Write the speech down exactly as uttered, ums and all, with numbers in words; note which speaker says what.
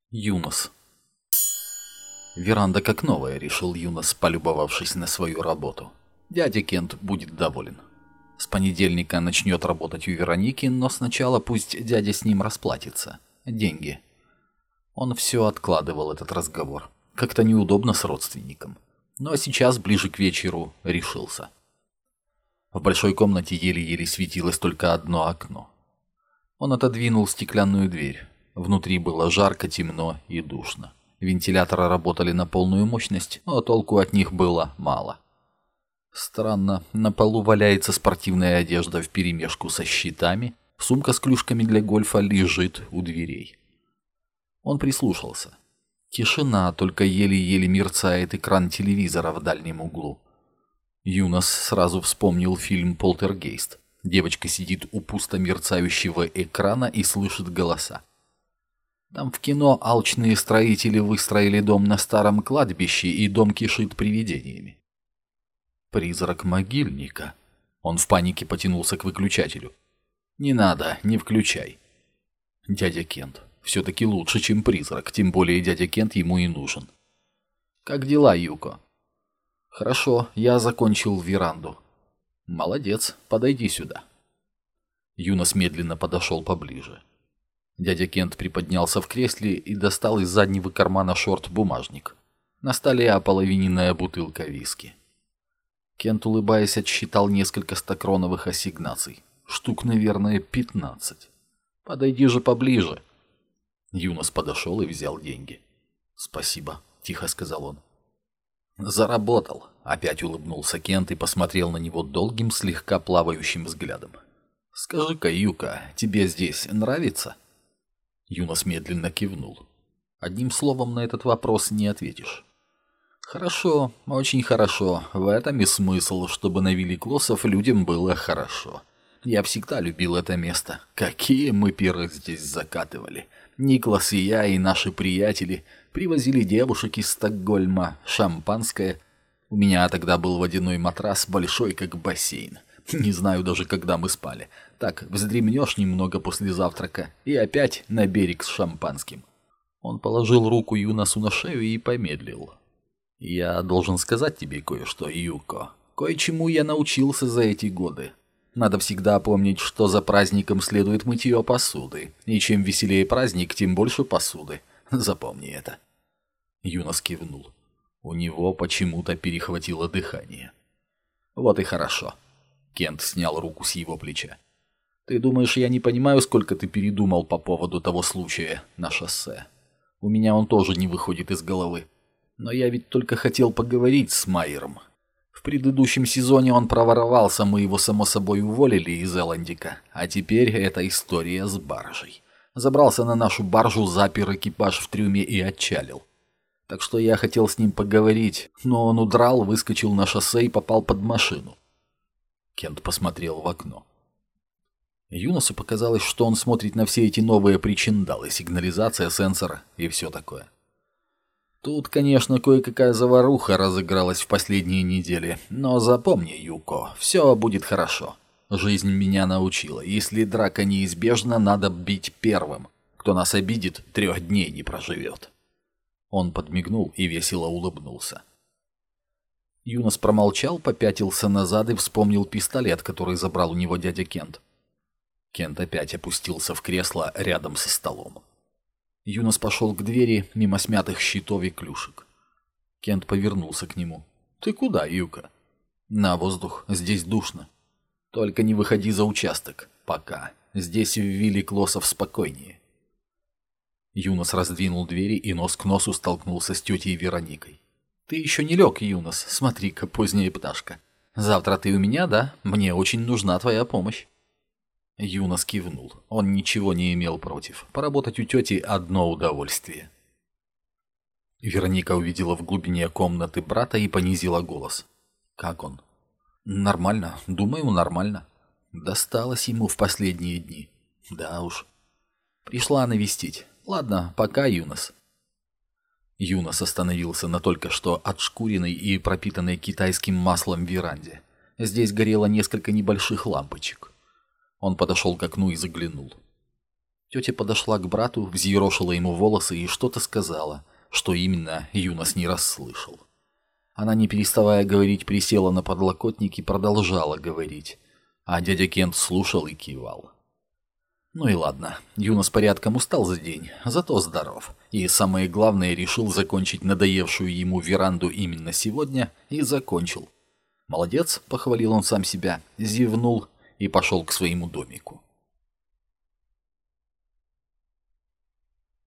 Speaker 1: Юнос. Веранда как новая, решил Юнос, полюбовавшись на свою работу. Дядя Кент будет доволен. С понедельника начнет работать у Вероники, но сначала пусть дядя с ним расплатится. Деньги. Он все откладывал этот разговор. Как-то неудобно с родственником. Но сейчас, ближе к вечеру, решился. В большой комнате еле-еле светилось только одно окно. Он отодвинул стеклянную дверь. Внутри было жарко, темно и душно. Вентиляторы работали на полную мощность, но толку от них было мало. Странно, на полу валяется спортивная одежда вперемешку со щитами, сумка с клюшками для гольфа лежит у дверей. Он прислушался. Тишина, только еле-еле мерцает экран телевизора в дальнем углу. Юнос сразу вспомнил фильм «Полтергейст». Девочка сидит у пусто мерцающего экрана и слышит голоса. Там в кино алчные строители выстроили дом на старом кладбище, и дом кишит привидениями. Призрак могильника. Он в панике потянулся к выключателю. Не надо, не включай. Дядя Кент. Все-таки лучше, чем призрак, тем более дядя Кент ему и нужен. Как дела, Юко? Хорошо, я закончил веранду. Молодец, подойди сюда. Юнос медленно подошел поближе. Дядя Кент приподнялся в кресле и достал из заднего кармана шорт бумажник. На столе ополовиненная бутылка виски. Кент, улыбаясь, отсчитал несколько стокроновых ассигнаций. Штук, наверное, пятнадцать. Подойди же поближе. Юнос подошел и взял деньги. «Спасибо», — тихо сказал он. «Заработал», — опять улыбнулся Кент и посмотрел на него долгим, слегка плавающим взглядом. «Скажи-ка, Юка, тебе здесь нравится?» Юнос медленно кивнул. Одним словом на этот вопрос не ответишь. Хорошо, очень хорошо. В этом и смысл, чтобы на Великлосов людям было хорошо. Я всегда любил это место. Какие мы пиры здесь закатывали. Никлас и я, и наши приятели привозили девушек из Стокгольма, шампанское. У меня тогда был водяной матрас, большой как бассейн. Не знаю даже, когда мы спали. Так, вздремнешь немного после завтрака и опять на берег с шампанским. Он положил руку Юносу на шею и помедлил. Я должен сказать тебе кое-что, Юко. Кое-чему я научился за эти годы. Надо всегда помнить, что за праздником следует мытье посуды. И чем веселее праздник, тем больше посуды. Запомни это. Юнос кивнул. У него почему-то перехватило дыхание. Вот и хорошо. Кент снял руку с его плеча. «Ты думаешь, я не понимаю, сколько ты передумал по поводу того случая на шоссе? У меня он тоже не выходит из головы. Но я ведь только хотел поговорить с Майером. В предыдущем сезоне он проворовался, мы его само собой уволили из Эландика. А теперь эта история с баржей. Забрался на нашу баржу, запер экипаж в трюме и отчалил. Так что я хотел с ним поговорить, но он удрал, выскочил на шоссе и попал под машину». Кент посмотрел в окно. Юносу показалось, что он смотрит на все эти новые причиндалы, сигнализация, сенсор и все такое. Тут, конечно, кое-какая заваруха разыгралась в последние недели, но запомни, Юко, все будет хорошо. Жизнь меня научила, если драка неизбежна, надо бить первым. Кто нас обидит, трех дней не проживет. Он подмигнул и весело улыбнулся. Юнос промолчал, попятился назад и вспомнил пистолет, который забрал у него дядя Кент. Кент опять опустился в кресло рядом со столом. Юнос пошел к двери мимо смятых щитов и клюшек. Кент повернулся к нему. «Ты куда, Юка?» «На воздух, здесь душно. Только не выходи за участок, пока. Здесь в Великлосов спокойнее». Юнос раздвинул двери и нос к носу столкнулся с тетей Вероникой. «Ты еще не лег, Юнос, смотри-ка, поздняя пташка. Завтра ты у меня, да? Мне очень нужна твоя помощь». Юнос кивнул. Он ничего не имел против. Поработать у тети – одно удовольствие. Вероника увидела в глубине комнаты брата и понизила голос. «Как он?» «Нормально. Думаю, нормально. Досталось ему в последние дни. Да уж. Пришла навестить. Ладно, пока, Юнос». Юнос остановился на только что отшкуренной и пропитанной китайским маслом веранде. Здесь горело несколько небольших лампочек. Он подошел к окну и заглянул. Тетя подошла к брату, взъерошила ему волосы и что-то сказала, что именно Юнос не расслышал. Она, не переставая говорить, присела на подлокотник и продолжала говорить, а дядя Кент слушал и кивал. Ну и ладно, Юнос порядком устал за день, зато здоров. И самое главное, решил закончить надоевшую ему веранду именно сегодня, и закончил. Молодец, похвалил он сам себя, зевнул и пошел к своему домику.